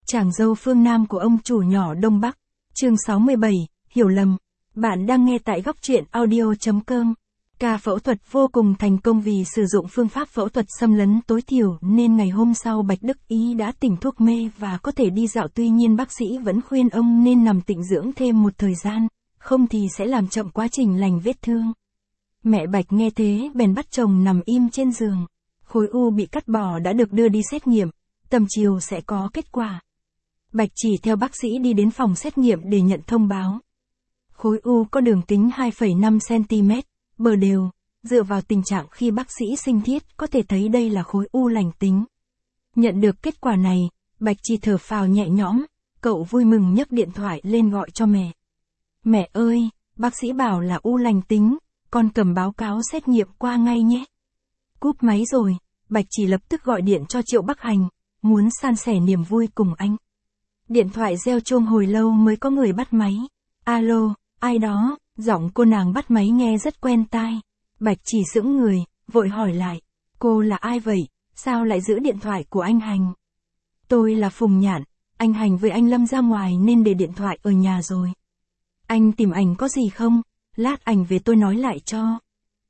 Chàng dâu phương Nam của ông chủ nhỏ Đông Bắc. Chương 67, hiểu lầm. Bạn đang nghe tại góc truyện audio.com. Ca phẫu thuật vô cùng thành công vì sử dụng phương pháp phẫu thuật xâm lấn tối thiểu nên ngày hôm sau Bạch Đức Ý đã tỉnh thuốc mê và có thể đi dạo, tuy nhiên bác sĩ vẫn khuyên ông nên nằm tĩnh dưỡng thêm một thời gian, không thì sẽ làm chậm quá trình lành vết thương. Mẹ Bạch nghe thế bèn bắt chồng nằm im trên giường. Khối u bị cắt bỏ đã được đưa đi xét nghiệm, tầm chiều sẽ có kết quả. Bạch chỉ theo bác sĩ đi đến phòng xét nghiệm để nhận thông báo. Khối u có đường kính 2,5cm, bờ đều, dựa vào tình trạng khi bác sĩ sinh thiết có thể thấy đây là khối u lành tính. Nhận được kết quả này, Bạch chỉ thở phào nhẹ nhõm, cậu vui mừng nhấc điện thoại lên gọi cho mẹ. Mẹ ơi, bác sĩ bảo là u lành tính, con cầm báo cáo xét nghiệm qua ngay nhé. Cúp máy rồi, Bạch chỉ lập tức gọi điện cho Triệu Bắc Hành, muốn san sẻ niềm vui cùng anh. Điện thoại reo chuông hồi lâu mới có người bắt máy. Alo, ai đó? Giọng cô nàng bắt máy nghe rất quen tai. Bạch chỉ sững người, vội hỏi lại. Cô là ai vậy? Sao lại giữ điện thoại của anh Hành? Tôi là Phùng Nhạn, anh Hành với anh Lâm ra ngoài nên để điện thoại ở nhà rồi. Anh tìm ảnh có gì không? Lát ảnh về tôi nói lại cho.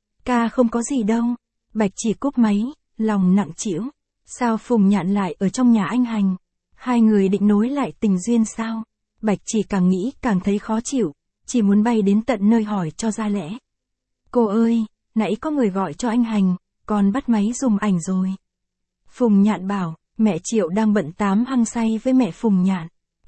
Ca không có gì đâu. Bạch chỉ cúp máy, lòng nặng trĩu. Sao Phùng Nhạn lại ở trong nhà anh Hành? Hai người định nối lại tình duyên sao? Bạch chỉ càng nghĩ càng thấy khó chịu, chỉ muốn bay đến tận nơi hỏi cho ra lẽ. Cô ơi, nãy có người gọi cho anh Hành, con bắt máy dùng ảnh rồi. Phùng Nhạn bảo, mẹ Triệu đang bận tám hăng say với mẹ Phùng Nhạn.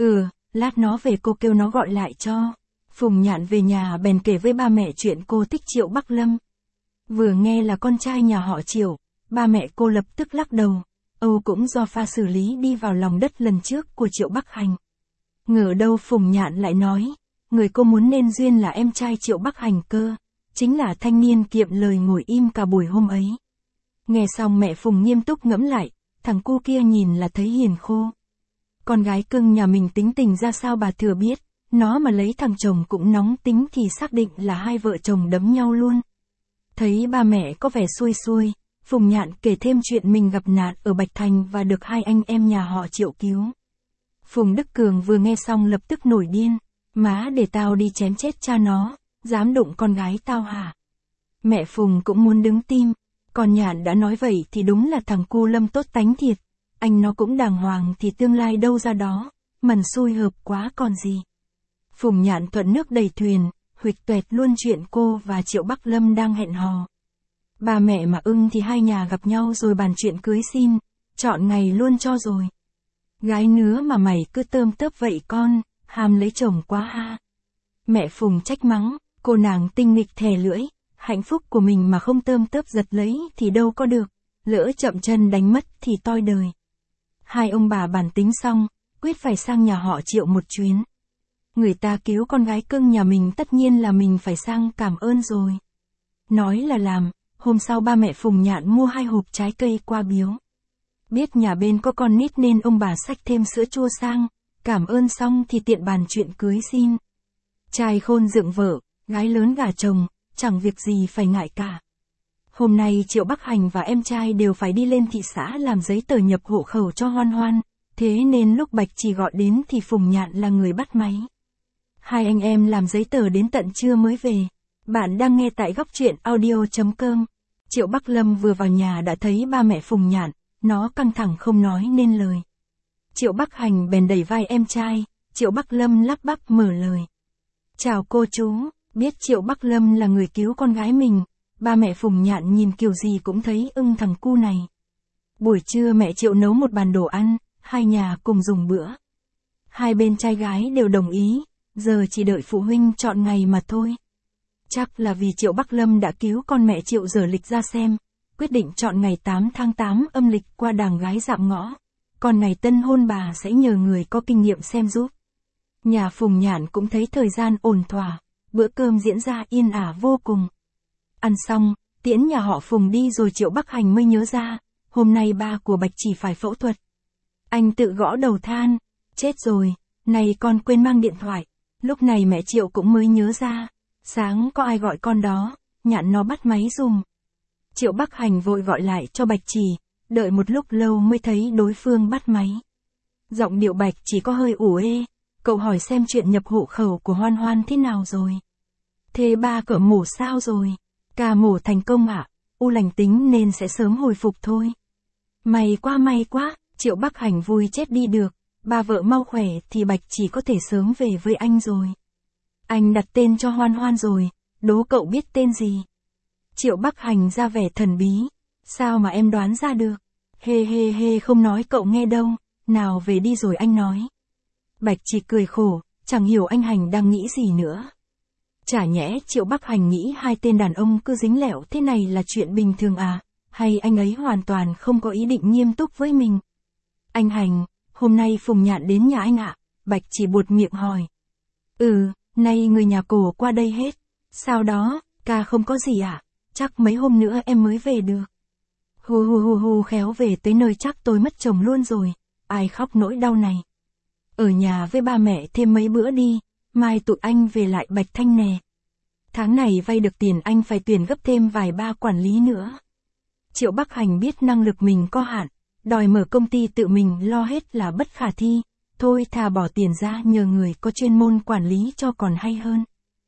Lát nó về cô kêu nó gọi lại cho. Phùng Nhạn về nhà bèn kể với ba mẹ chuyện cô thích Triệu Bắc Lâm. Vừa nghe là con trai nhà họ Triệu, ba mẹ cô lập tức lắc đầu. Âu cũng do pha xử lý đi vào lòng đất lần trước của Triệu Bắc Hành. Ngờ đâu Phùng Nhạn lại nói, người cô muốn nên duyên là em trai Triệu Bắc Hành cơ, chính là thanh niên kiệm lời ngồi im cả buổi hôm ấy. Nghe xong mẹ Phùng nghiêm túc ngẫm lại, thằng cu kia nhìn là thấy hiền khô. Con gái cưng nhà mình tính tình ra sao bà thừa biết, nó mà lấy thằng chồng cũng nóng tính thì xác định là hai vợ chồng đấm nhau luôn. Thấy ba mẹ có vẻ xuôi xuôi, Phùng Nhạn kể thêm chuyện mình gặp nạn ở Bạch Thành và được hai anh em nhà họ Triệu cứu. Phùng Đức Cường vừa nghe xong lập tức nổi điên. Má để tao đi chém chết cha nó, dám đụng con gái tao hả? Mẹ Phùng cũng muốn đứng tim. Còn Nhạn đã nói vậy thì đúng là thằng cu Lâm tốt tánh thiệt. Anh nó cũng đàng hoàng thì tương lai đâu ra đó. Mần xui hợp quá còn gì. Phùng Nhạn thuận nước đầy thuyền, huỵch toẹt luôn chuyện cô và Triệu Bắc Lâm đang hẹn hò. Ba mẹ mà ưng thì hai nhà gặp nhau rồi bàn chuyện cưới xin, chọn ngày luôn cho rồi. Gái nứa mà mày cứ tơm tớp vậy con, ham lấy chồng quá ha. Mẹ Phùng trách mắng, cô nàng tinh nghịch thè lưỡi, hạnh phúc của mình mà không tơm tớp giật lấy thì đâu có được, lỡ chậm chân đánh mất thì toi đời. Hai ông bà bàn tính xong, quyết phải sang nhà họ Triệu một chuyến. Người ta cứu con gái cưng nhà mình tất nhiên là mình phải sang cảm ơn rồi. Nói là làm. Hôm sau ba mẹ Phùng Nhạn mua 2 hộp trái cây qua biếu. Biết nhà bên có con nít nên ông bà xách thêm sữa chua sang, cảm ơn xong thì tiện bàn chuyện cưới xin. Trai khôn dựng vợ, gái lớn gả chồng, chẳng việc gì phải ngại cả. Hôm nay Triệu Bắc Hành và em trai đều phải đi lên thị xã làm giấy tờ nhập hộ khẩu cho Hoan Hoan, thế nên lúc Bạch chỉ gọi đến thì Phùng Nhạn là người bắt máy. Hai anh em làm giấy tờ đến tận trưa mới về. Bạn đang nghe tại góc truyện audio.com. Triệu Bắc Lâm vừa vào nhà đã thấy ba mẹ Phùng Nhạn, nó căng thẳng không nói nên lời. Triệu Bắc Hành bèn đẩy vai em trai, Triệu Bắc Lâm lắp bắp mở lời. Chào cô chú, biết Triệu Bắc Lâm là người cứu con gái mình, ba mẹ Phùng Nhạn nhìn kiểu gì cũng thấy ưng thằng cu này. Buổi trưa mẹ Triệu nấu một bàn đồ ăn, hai nhà cùng dùng bữa. Hai bên trai gái đều đồng ý, giờ chỉ đợi phụ huynh chọn ngày mà thôi. Chắc là vì Triệu Bắc Lâm đã cứu con mẹ Triệu dở lịch ra xem, quyết định chọn ngày 8 tháng 8 âm lịch qua đàng gái dạm ngõ, còn ngày tân hôn bà sẽ nhờ người có kinh nghiệm xem giúp. Nhà Phùng Nhạn cũng thấy thời gian ổn thỏa, bữa cơm diễn ra yên ả vô cùng. Ăn xong, tiễn nhà họ Phùng đi rồi Triệu Bắc Hành mới nhớ ra, hôm nay ba của Bạch chỉ phải phẫu thuật. Anh tự gõ đầu than, chết rồi, này con quên mang điện thoại. Lúc này mẹ Triệu cũng mới nhớ ra. Sáng có ai gọi con đó, Nhạn nó bắt máy dùm. Triệu Bắc Hành vội gọi lại cho Bạch Chỉ, đợi một lúc lâu mới thấy đối phương bắt máy. Giọng điệu Bạch chỉ có hơi ủ ê. Cậu hỏi xem chuyện nhập hộ khẩu của Hoan Hoan thế nào rồi. Thế ba cậu mổ sao rồi? Ca mổ thành công ạ. U lành tính nên sẽ sớm hồi phục thôi. May quá, Triệu Bắc Hành vui chết đi được. Ba vợ mau khỏe thì Bạch chỉ có thể sớm về với anh rồi. Anh đặt tên cho Hoan Hoan rồi, đố cậu biết tên gì? Triệu Bắc Hành ra vẻ thần bí. Sao mà em đoán ra được? Hê không nói cậu nghe đâu, nào về đi rồi anh nói. Bạch chỉ cười khổ, chẳng hiểu anh Hành đang nghĩ gì nữa. Chả nhẽ Triệu Bắc Hành nghĩ hai tên đàn ông cứ dính lẹo thế này là chuyện bình thường à, hay anh ấy hoàn toàn không có ý định nghiêm túc với mình? Anh Hành, hôm nay Phùng Nhạn đến nhà anh ạ? Bạch chỉ buột miệng hỏi. Nay người nhà cổ qua đây hết. Sao đó, ca không có gì ạ? Chắc mấy hôm nữa em mới về được. Hu khéo về tới nơi chắc tôi mất chồng luôn rồi. Ai khóc nỗi đau này. Ở nhà với ba mẹ thêm mấy bữa đi, mai tụi anh về lại Bạch Thanh nè. Tháng này vay được tiền anh phải tuyển gấp thêm vài ba quản lý nữa. Triệu Bắc Hành biết năng lực mình có hạn, đòi mở công ty tự mình lo hết là bất khả thi, thôi thà bỏ tiền ra nhờ người có chuyên môn quản lý cho còn hay hơn.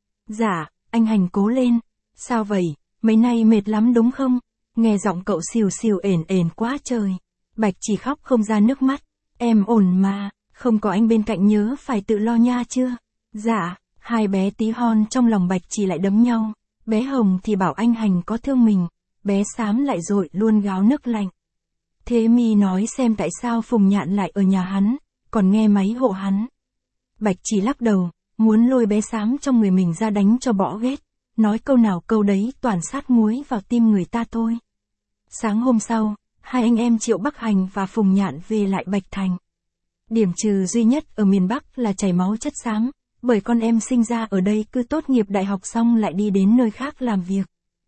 Dạ, anh Hành cố lên. Sao vậy, mấy nay mệt lắm đúng không? Nghe giọng cậu xìu ển quá trời. Bạch chỉ khóc không ra nước mắt. Em ổn mà, không có anh bên cạnh nhớ phải tự lo nha chưa? Dạ, hai bé tí hon trong lòng Bạch chỉ lại đấm nhau. Bé Hồng thì bảo anh Hành có thương mình, bé Xám lại dội luôn gáo nước lạnh. Thế mi nói xem tại sao Phùng Nhạn lại ở nhà hắn, còn nghe máy hộ hắn. Bạch chỉ lắc đầu, muốn lôi bé Xám trong người mình ra đánh cho bỏ ghét, nói câu nào câu đấy toàn sát muối vào tim người ta thôi. Sáng hôm sau, hai anh em Triệu Bắc Hành và Phùng Nhạn về lại Bạch Thành. Điểm trừ duy nhất ở miền Bắc là chảy máu chất xám, bởi con em sinh ra ở đây cứ tốt nghiệp đại học xong lại đi đến nơi khác làm việc.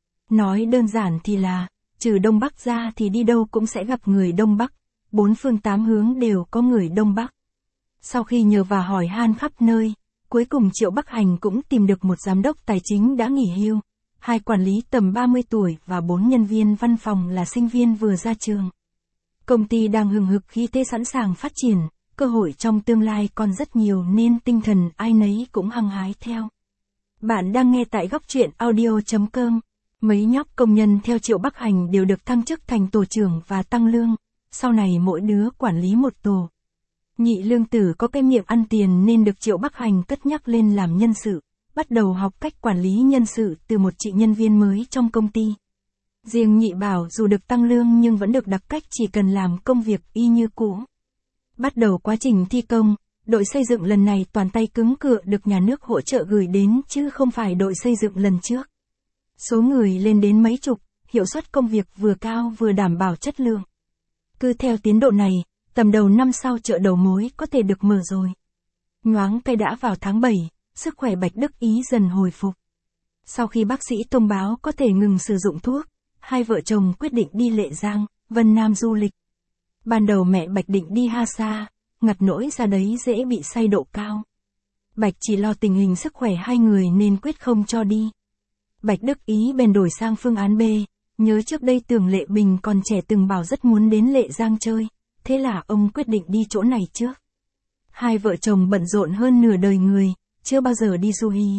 Nói đơn giản thì là, trừ Đông Bắc ra thì đi đâu cũng sẽ gặp người Đông Bắc, bốn phương tám hướng đều có người Đông Bắc. Sau khi nhờ và hỏi han khắp nơi, cuối cùng Triệu Bắc Hành cũng tìm được một giám đốc tài chính đã nghỉ hưu, hai quản lý tầm 30 tuổi và 4 nhân viên văn phòng là sinh viên vừa ra trường. Công ty đang hừng hực khí thế sẵn sàng phát triển, cơ hội trong tương lai còn rất nhiều nên tinh thần ai nấy cũng hăng hái theo. Bạn đang nghe tại góc truyện audio.com. Mấy nhóc công nhân theo Triệu Bắc Hành đều được thăng chức thành tổ trưởng và tăng lương, sau này mỗi đứa quản lý một tổ. Nhị lương tử có kinh nghiệm ăn tiền nên được Triệu Bắc Hành cất nhắc lên làm nhân sự, bắt đầu học cách quản lý nhân sự từ một chị nhân viên mới trong công ty. Riêng nhị bảo dù được tăng lương nhưng vẫn được đặc cách chỉ cần làm công việc y như cũ. Bắt đầu quá trình thi công, đội xây dựng lần này toàn tay cứng cựa được nhà nước hỗ trợ gửi đến chứ không phải đội xây dựng lần trước. Số người lên đến mấy chục, hiệu suất công việc vừa cao vừa đảm bảo chất lượng. Cứ theo tiến độ này, tầm đầu năm sau chợ đầu mối có thể được mở rồi. Nhoáng cái đã vào tháng 7, sức khỏe Bạch Đức Ý dần hồi phục. Sau khi bác sĩ thông báo có thể ngừng sử dụng thuốc, hai vợ chồng quyết định đi Lệ Giang, Vân Nam du lịch. Ban đầu mẹ Bạch định đi Ha Sa, ngặt nỗi ra đấy dễ bị say độ cao. Bạch chỉ lo tình hình sức khỏe hai người nên quyết không cho đi. Bạch Đức Ý bèn đổi sang phương án B, nhớ trước đây Tưởng Lệ Bình còn trẻ từng bảo rất muốn đến Lệ Giang chơi, thế là ông quyết định đi chỗ này trước. Hai vợ chồng bận rộn hơn nửa đời người, chưa bao giờ đi du hí.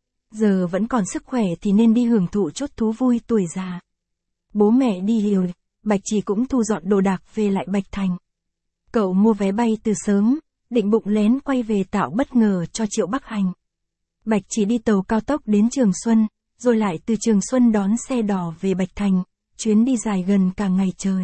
Giờ vẫn còn sức khỏe thì nên đi hưởng thụ chút thú vui tuổi già. Bố mẹ đi hiểu, Bạch chỉ cũng thu dọn đồ đạc về lại Bạch Thành. Cậu mua vé bay từ sớm, định bụng lén quay về tạo bất ngờ cho Triệu Bắc Hành. Bạch chỉ đi tàu cao tốc đến Trường Xuân, rồi lại từ Trường Xuân đón xe đỏ về Bạch Thành, chuyến đi dài gần cả ngày trời.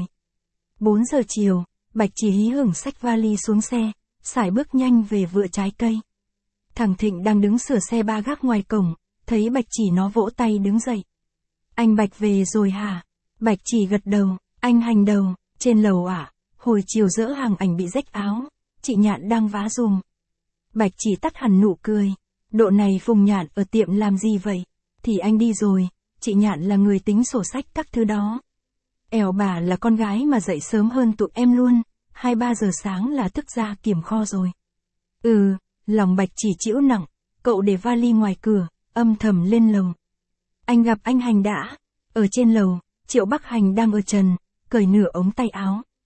4 giờ chiều, Bạch chỉ hí hửng xách vali xuống xe, sải bước nhanh về vựa trái cây. Thằng Thịnh đang đứng sửa xe ba gác ngoài cổng, thấy Bạch chỉ nó vỗ tay đứng dậy. Anh Bạch về rồi hả? Bạch chỉ gật đầu, anh Hành đầu, trên lầu ạ, hồi chiều dỡ hàng ảnh bị rách áo, chị Nhạn đang vá giùm. Bạch chỉ tắt hẳn nụ cười, độ này Phùng Nhạn ở tiệm làm gì vậy? Thì anh đi rồi, chị Nhạn là người tính sổ sách các thứ đó. Ẻo bà là con gái mà dậy sớm hơn tụi em luôn, 2-3 giờ sáng là thức ra kiểm kho rồi. Lòng Bạch chỉ chịu nặng, cậu để vali ngoài cửa, âm thầm lên lầu. Anh gặp anh Hành đã, ở trên lầu, Triệu Bắc Hành đang ở trần, cởi nửa ống tay áo.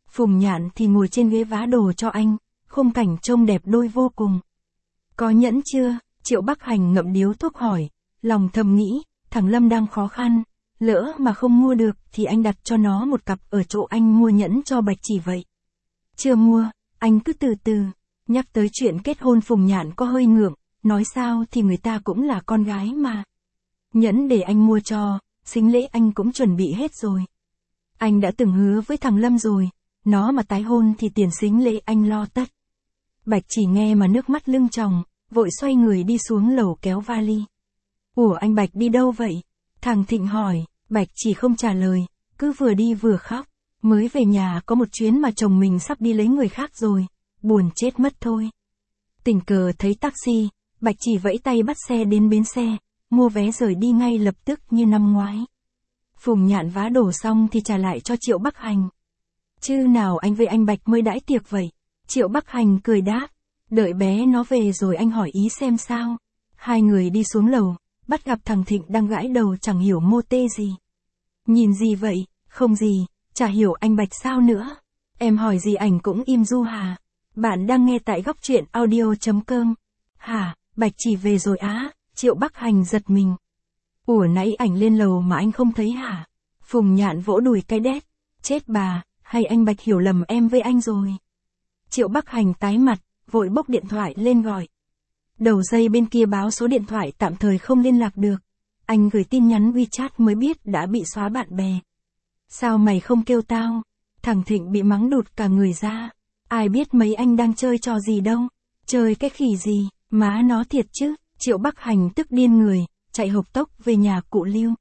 Phùng Nhạn thì ngồi trên ghế vá đồ cho anh, khung cảnh trông đẹp đôi vô cùng. Có nhẫn chưa? Triệu Bắc Hành ngậm điếu thuốc hỏi, lòng thầm nghĩ, thằng Lâm đang khó khăn, lỡ mà không mua được thì anh đặt cho nó một cặp ở chỗ anh mua nhẫn cho Bạch Chỉ vậy. Chưa mua, anh cứ từ từ. Nhắc tới chuyện kết hôn Phùng Nhạn có hơi ngượng, nói sao thì người ta cũng là con gái mà. Nhẫn để anh mua cho, sính lễ anh cũng chuẩn bị hết rồi. Anh đã từng hứa với thằng Lâm rồi, nó mà tái hôn thì tiền sính lễ anh lo tất. Bạch Chỉ nghe mà nước mắt lưng tròng, vội xoay người đi xuống lầu kéo vali. Ủa anh Bạch đi đâu vậy? Thằng Thịnh hỏi, Bạch Chỉ không trả lời, cứ vừa đi vừa khóc. Mới về nhà có một chuyến mà chồng mình sắp đi lấy người khác rồi, buồn chết mất thôi. Tình cờ thấy taxi, Bạch Chỉ vẫy tay bắt xe đến bến xe, mua vé rời đi ngay lập tức như năm ngoái. Phùng Nhạn vá đổ xong thì trả lại cho Triệu Bắc Hành. Chứ nào anh với anh Bạch mới đãi tiệc vậy? Triệu Bắc Hành cười đáp, đợi bé nó về rồi anh hỏi ý xem sao. Hai người đi xuống lầu, bắt gặp thằng Thịnh đang gãi đầu chẳng hiểu mô tê gì. Nhìn gì vậy? Không gì, chả hiểu anh Bạch sao nữa. Em hỏi gì ảnh cũng im du hà. Bạn đang nghe tại góc truyện audio.com. Hả, Bạch Chỉ về rồi á? Triệu Bắc Hành giật mình. Ủa nãy ảnh lên lầu mà anh không thấy hả? Phùng Nhạn vỗ đùi cái đét. Chết bà, hay anh Bạch hiểu lầm em với anh rồi? Triệu Bắc Hành tái mặt, vội bốc điện thoại lên gọi. Đầu dây bên kia báo số điện thoại tạm thời không liên lạc được. Anh gửi tin nhắn WeChat mới biết đã bị xóa bạn bè. Sao mày không kêu tao? Thằng Thịnh bị mắng đụt cả người ra. Ai biết mấy anh đang chơi trò gì đâu. Chơi cái khỉ gì, má nó thiệt chứ. Triệu Bắc Hành tức điên người, chạy hộc tốc về nhà cụ Lưu.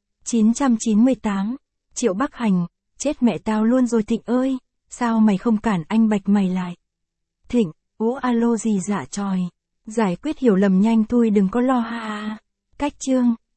998. Triệu Bắc Hành, chết mẹ tao luôn rồi Thịnh ơi. Sao mày không cản anh Bạch mày lại? Thịnh, ố alo gì dạ tròi. Giải quyết hiểu lầm nhanh thôi đừng có lo ha. Cách chương.